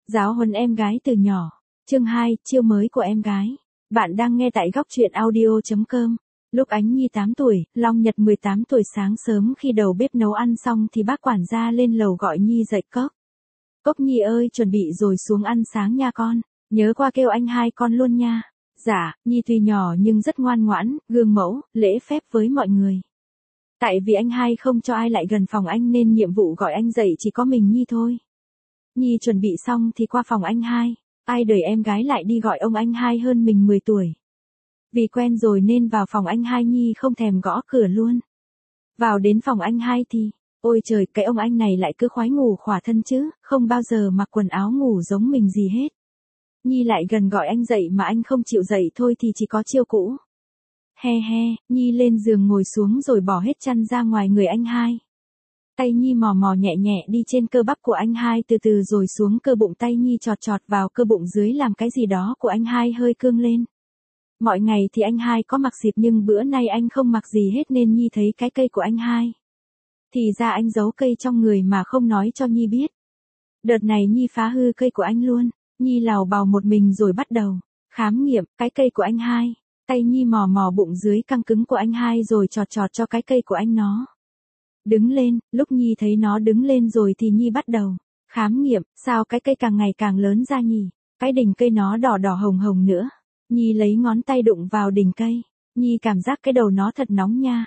Giáo huấn em gái từ nhỏ. Chương 2, chiêu mới của em gái. Bạn đang nghe tại góc truyện audio.com. Lúc Ánh Nhi 8 tuổi, Long Nhật 18 tuổi, sáng sớm khi đầu bếp nấu ăn xong thì bác quản gia lên lầu gọi Nhi dậy. Cốc. Cốc Nhi ơi, chuẩn bị rồi xuống ăn sáng nha con. Nhớ qua kêu anh hai con luôn nha. Dạ, Nhi tuy nhỏ nhưng rất ngoan ngoãn, gương mẫu, lễ phép với mọi người. Tại vì anh hai không cho ai lại gần phòng anh nên nhiệm vụ gọi anh dậy chỉ có mình Nhi thôi. Nhi chuẩn bị xong thì qua phòng anh hai. Ai đời em gái lại đi gọi ông anh hai hơn mình 10 tuổi. Vì quen rồi nên vào phòng anh hai Nhi không thèm gõ cửa luôn. Vào đến phòng anh hai thì, ôi trời, cái ông anh này lại cứ khoái ngủ khỏa thân chứ, không bao giờ mặc quần áo ngủ giống mình gì hết. Nhi lại gần gọi anh dậy mà anh không chịu dậy thôi thì chỉ có chiêu cũ. He he, Nhi lên giường ngồi xuống rồi bỏ hết chăn ra ngoài người anh hai. Tay Nhi mò mò nhẹ nhẹ đi trên cơ bắp của anh hai từ từ rồi xuống cơ bụng, tay Nhi chọt chọt vào cơ bụng dưới làm cái gì đó của anh hai hơi cương lên. Mọi ngày thì anh hai có mặc xịp nhưng bữa nay anh không mặc gì hết nên Nhi thấy cái cây của anh hai. Thì ra anh giấu cây trong người mà không nói cho Nhi biết. Đợt này Nhi phá hư cây của anh luôn. Nhi lào bào một mình rồi bắt đầu khám nghiệm cái cây của anh hai. Tay Nhi mò mò bụng dưới căng cứng của anh hai rồi chọt chọt cho cái cây của anh nó đứng lên. Lúc Nhi thấy nó đứng lên rồi thì Nhi bắt đầu khám nghiệm, sao cái cây càng ngày càng lớn ra nhỉ? Cái đỉnh cây nó đỏ đỏ hồng hồng nữa. Nhi lấy ngón tay đụng vào đỉnh cây. Nhi cảm giác cái đầu nó thật nóng nha.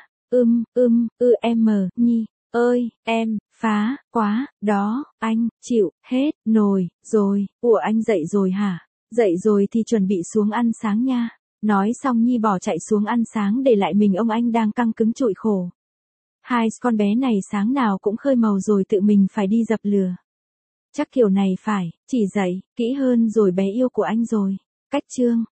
Nhi ơi, em, phá, quá, đó, anh, chịu, hết, nồi, rồi, ủa anh dậy rồi hả? Dậy rồi thì chuẩn bị xuống ăn sáng nha. Nói xong Nhi bỏ chạy xuống ăn sáng để lại mình ông anh đang căng cứng trụi khổ. Hai con bé này sáng nào cũng khơi màu rồi tự mình phải đi dập lửa. Chắc kiểu này phải, chỉ dậy, kỹ hơn rồi bé yêu của anh rồi. Cách chương,